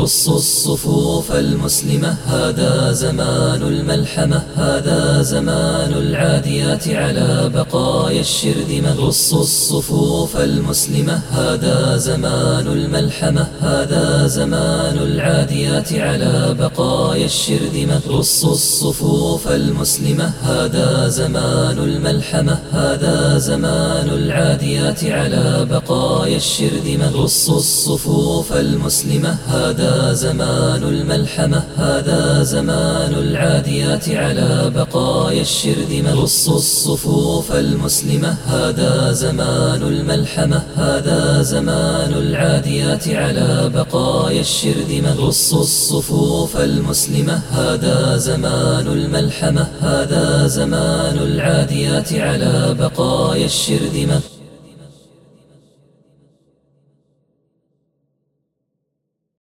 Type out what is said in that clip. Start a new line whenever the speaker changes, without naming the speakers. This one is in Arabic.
رصوا الصفوف المسلمة هذا زمان الملحمة، هذا زمان العاديات على بقايا الشرذمة. رصوا الصفوف المسلمة هذا زمان الملحمة، هذا زمان العاديات على بقايا الشرذمة. رصوا الصفوف المسلمة هذا زمان الملحمة، هذا زمان العاديات على بقايا الشرذمة. رصوا الصفوف المسلمة هذا زمان الملحمة، هذا زمان العاديات على بقايا الشرذمة. رصوا الصفوف المسلمة هذا زمان الملحمة، هذا زمان العاديات على بقايا الشرذمة. رصوا الصفوف المسلمة هذا زمان الملحمة، هذا زمان العاديات على بقايا الشرذمة.